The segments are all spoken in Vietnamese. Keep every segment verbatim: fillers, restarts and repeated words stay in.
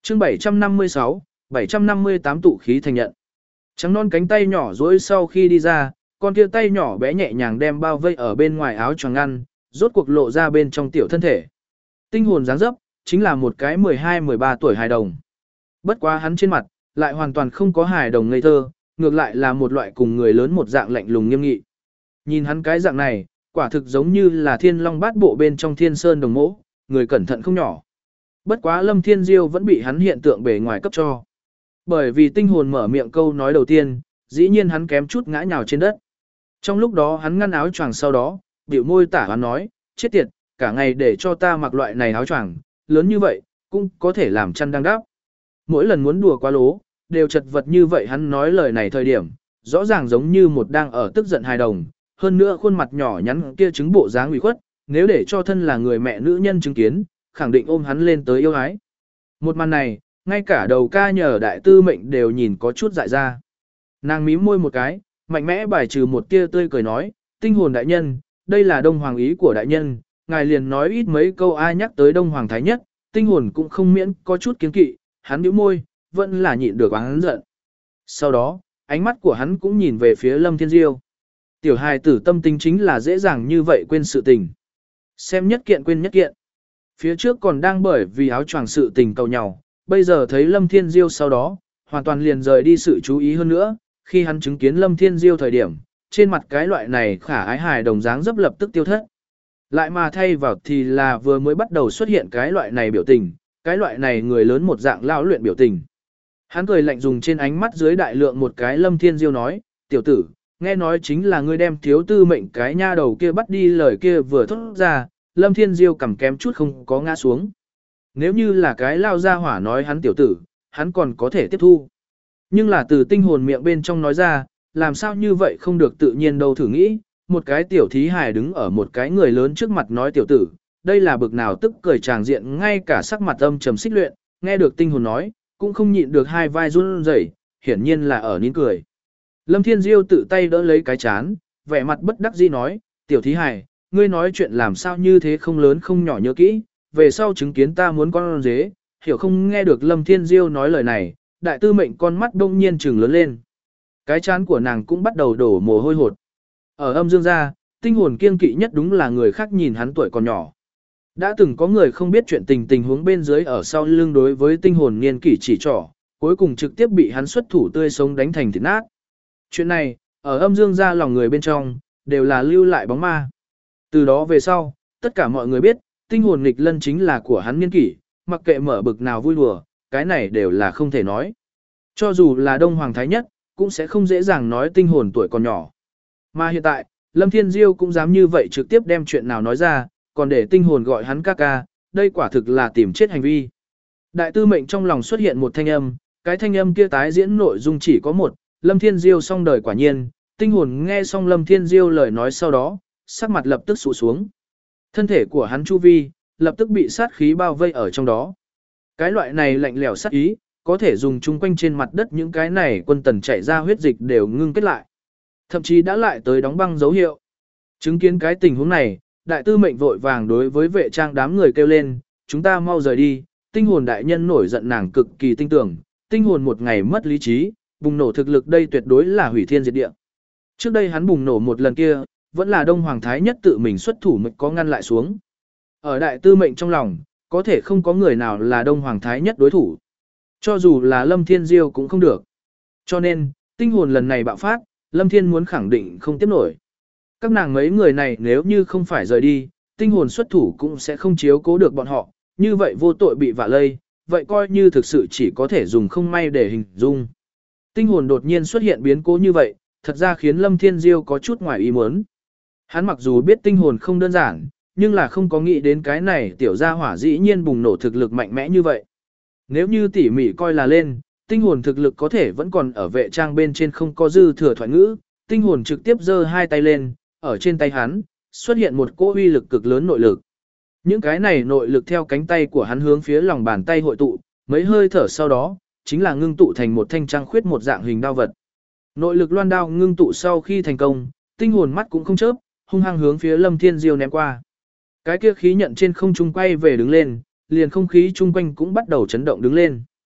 chương bảy trăm năm mươi sáu, bảy trăm năm mươi tám tụ khí thành nhận. Trắng non cánh tay nhỏ duỗi sau khi đi ra, con kia tay nhỏ bé nhẹ nhàng đem bao vây ở bên ngoài áo choàng ngăn, rốt cuộc lộ ra bên trong tiểu thân thể. Tinh hồn dáng dấp, chính là một cái mười hai mười ba tuổi hài đồng. Bất quá hắn trên mặt, lại hoàn toàn không có hài đồng ngây thơ, ngược lại là một loại cùng người lớn một dạng lạnh lùng nghiêm nghị. Nhìn hắn cái dạng này, quả thực giống như là thiên long bát bộ bên trong thiên sơn đồng mỗ, người cẩn thận không nhỏ. Bất quá Lâm Thiên Diêu vẫn bị hắn hiện tượng bề ngoài cấp cho. Bởi vì tinh hồn mở miệng câu nói đầu tiên, dĩ nhiên hắn kém chút ngã nhào trên đất. Trong lúc đó hắn ngăn áo choàng sau đó, bĩu môi tả hắn nói, chết tiệt, cả ngày để cho ta mặc loại này áo choàng, lớn như vậy, cũng có thể làm chăn đang đáp. Mỗi lần muốn đùa quá lố, đều chật vật như vậy hắn nói lời này thời điểm, rõ ràng giống như một đang ở tức giận hài đồng, hơn nữa khuôn mặt nhỏ nhắn kia chứng bộ dáng ủy khuất, nếu để cho thân là người mẹ nữ nhân chứng kiến, khẳng định ôm hắn lên tới yêu ái. Một màn này, ngay cả đầu ca nhờ đại tư mệnh đều nhìn có chút dại ra. Nàng mím môi một cái, mạnh mẽ bài trừ một tia tươi cười nói, tinh hồn đại nhân, đây là đông hoàng ý của đại nhân, ngài liền nói ít mấy câu ai nhắc tới đông hoàng thái nhất, tinh hồn cũng không miễn có chút kiến kỵ, hắn bĩu môi, vẫn là nhịn được oán giận. Sau đó, ánh mắt của hắn cũng nhìn về phía Lâm Thiên Diêu. Tiểu hài tử tâm tính chính là dễ dàng như vậy quên sự tình. Xem nhất kiện quên nhất kiện. Phía trước còn đang bởi vì áo choàng sự tình cầu nhau, bây giờ thấy Lâm Thiên Diêu sau đó, hoàn toàn liền rời đi sự chú ý hơn nữa, khi hắn chứng kiến Lâm Thiên Diêu thời điểm, trên mặt cái loại này khả ái hài đồng dáng dấp lập tức tiêu thất. Lại mà thay vào thì là vừa mới bắt đầu xuất hiện cái loại này biểu tình, cái loại này người lớn một dạng lao luyện biểu tình. Hắn cười lạnh dùng trên ánh mắt dưới đại lượng một cái Lâm Thiên Diêu nói, tiểu tử, nghe nói chính là ngươi đem thiếu tư mệnh cái nha đầu kia bắt đi lời kia vừa thốt ra, Lâm Thiên Diêu cầm kém chút không có ngã xuống. Nếu như là cái lao ra hỏa nói hắn tiểu tử, hắn còn có thể tiếp thu. Nhưng là từ tinh hồn miệng bên trong nói ra, làm sao như vậy không được tự nhiên đâu thử nghĩ, một cái tiểu thí hài đứng ở một cái người lớn trước mặt nói tiểu tử, đây là bực nào tức cười tràng diện ngay cả sắc mặt âm trầm xích luyện, nghe được tinh hồn nói, cũng không nhịn được hai vai run rẩy, hiển nhiên là ở nín cười. Lâm Thiên Diêu tự tay đỡ lấy cái chán, vẻ mặt bất đắc dĩ nói, tiểu thí hài, ngươi nói chuyện làm sao như thế không lớn không nhỏ nhớ kỹ, về sau chứng kiến ta muốn con dế, hiểu không nghe được Lâm Thiên Diêu nói lời này, đại tư mệnh con mắt đông nhiên trừng lớn lên. Cái chán của nàng cũng bắt đầu đổ mồ hôi hột. Ở âm dương gia, tinh hồn kiêng kỵ nhất đúng là người khác nhìn hắn tuổi còn nhỏ. Đã từng có người không biết chuyện tình tình huống bên dưới ở sau lưng đối với tinh hồn niên kỷ chỉ trỏ, cuối cùng trực tiếp bị hắn xuất thủ tươi sống đánh thành thịt nát. Chuyện này, ở âm dương gia lòng người bên trong, đều là lưu lại bóng ma. Từ đó về sau, tất cả mọi người biết, tinh hồn nghịch lân chính là của hắn niên kỷ, mặc kệ mở bực nào vui đùa, cái này đều là không thể nói. Cho dù là Đông Hoàng Thái Nhất, cũng sẽ không dễ dàng nói tinh hồn tuổi còn nhỏ. Mà hiện tại, Lâm Thiên Diêu cũng dám như vậy trực tiếp đem chuyện nào nói ra, còn để tinh hồn gọi hắn ca ca, đây quả thực là tìm chết hành vi. Đại tư mệnh trong lòng xuất hiện một thanh âm, cái thanh âm kia tái diễn nội dung chỉ có một, Lâm Thiên Diêu xong đời quả nhiên, tinh hồn nghe xong Lâm Thiên Diêu lời nói sau đó, sắc mặt lập tức sụ xuống. Thân thể của hắn chu vi, lập tức bị sát khí bao vây ở trong đó. Cái loại này lạnh lẽo sát ý, có thể dùng chung quanh trên mặt đất những cái này quân tần chạy ra huyết dịch đều ngưng kết lại. Thậm chí đã lại tới đóng băng dấu hiệu. Chứng kiến cái tình huống này, đại tư mệnh vội vàng đối với vệ trang đám người kêu lên, chúng ta mau rời đi, tinh hồn đại nhân nổi giận nàng cực kỳ tinh tưởng, tinh hồn một ngày mất lý trí, bùng nổ thực lực đây tuyệt đối là hủy thiên diệt địa. Trước đây hắn bùng nổ một lần kia, vẫn là Đông Hoàng Thái Nhất tự mình xuất thủ mới có ngăn lại xuống. Ở đại tư mệnh trong lòng, có thể không có người nào là Đông Hoàng Thái Nhất đối thủ. Cho dù là Lâm Thiên Diêu cũng không được. Cho nên, tinh hồn lần này bạo phát, Lâm Thiên muốn khẳng định không tiếp nổi. Các nàng mấy người này nếu như không phải rời đi, tinh hồn xuất thủ cũng sẽ không chiếu cố được bọn họ, như vậy vô tội bị vạ lây, vậy coi như thực sự chỉ có thể dùng không may để hình dung. Tinh hồn đột nhiên xuất hiện biến cố như vậy, thật ra khiến Lâm Thiên Diêu có chút ngoài ý muốn. Hắn mặc dù biết tinh hồn không đơn giản, nhưng là không có nghĩ đến cái này tiểu gia hỏa dĩ nhiên bùng nổ thực lực mạnh mẽ như vậy. Nếu như tỉ mỉ coi là lên, tinh hồn thực lực có thể vẫn còn ở vệ trang bên trên không có dư thừa thoại ngữ, tinh hồn trực tiếp giơ hai tay lên, ở trên tay hắn, xuất hiện một cỗ uy lực cực lớn nội lực. Những cái này nội lực theo cánh tay của hắn hướng phía lòng bàn tay hội tụ, mấy hơi thở sau đó, chính là ngưng tụ thành một thanh trăng khuyết một dạng hình đao vật. Nội lực loan đao ngưng tụ sau khi thành công, tinh hồn mắt cũng không chớp, hung hăng hướng phía Lâm Thiên Diêu ném qua. Cái kia khí nhận trên không trung quay về đứng lên, liền không khí chung quanh cũng bắt đầu chấn động đứng lên.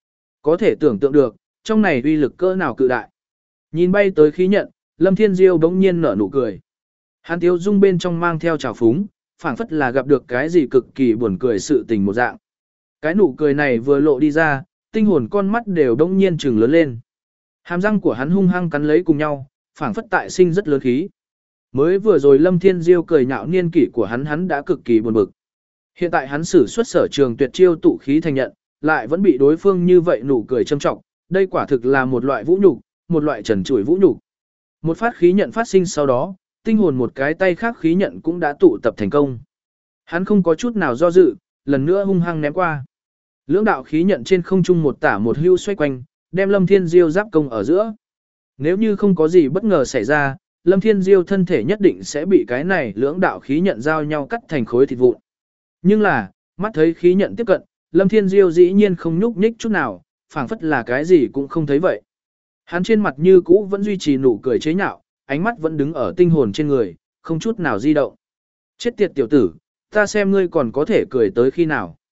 Có thể tưởng tượng được, trong này uy lực cỡ nào cự đại. Nhìn bay tới khí nhận, Lâm Thiên Diêu bỗng nhiên nở nụ cười. Hắn Tiếu Dung bên trong mang theo trào phúng, phảng phất là gặp được cái gì cực kỳ buồn cười sự tình một dạng. Cái nụ cười này vừa lộ đi ra, tinh hồn con mắt đều bỗng nhiên trừng lớn lên. Hàm răng của hắn hung hăng cắn lấy cùng nhau, phảng phất tại sinh rất lớn khí. Mới vừa rồi Lâm Thiên Diêu cười nhạo niên kỷ của hắn hắn đã cực kỳ buồn bực. Hiện tại hắn sử xuất sở trường tuyệt chiêu tụ khí thành nhận, lại vẫn bị đối phương như vậy nụ cười châm trọng, đây quả thực là một loại vũ nhục, một loại trần trụi vũ nhục. Một phát khí nhận phát sinh sau đó, tinh hồn một cái tay khác khí nhận cũng đã tụ tập thành công. Hắn không có chút nào do dự, lần nữa hung hăng ném qua. Lưỡng đạo khí nhận trên không trung một tả một hưu xoay quanh, đem Lâm Thiên Diêu giáp công ở giữa. Nếu như không có gì bất ngờ xảy ra, Lâm Thiên Diêu thân thể nhất định sẽ bị cái này lưỡng đạo khí nhận giao nhau cắt thành khối thịt vụn. Nhưng là, mắt thấy khí nhận tiếp cận, Lâm Thiên Diêu dĩ nhiên không nhúc nhích chút nào, phảng phất là cái gì cũng không thấy vậy. Hắn trên mặt như cũ vẫn duy trì nụ cười chế nhạo, ánh mắt vẫn đứng ở tinh hồn trên người, không chút nào di động. Chết tiệt tiểu tử, ta xem ngươi còn có thể cười tới khi nào.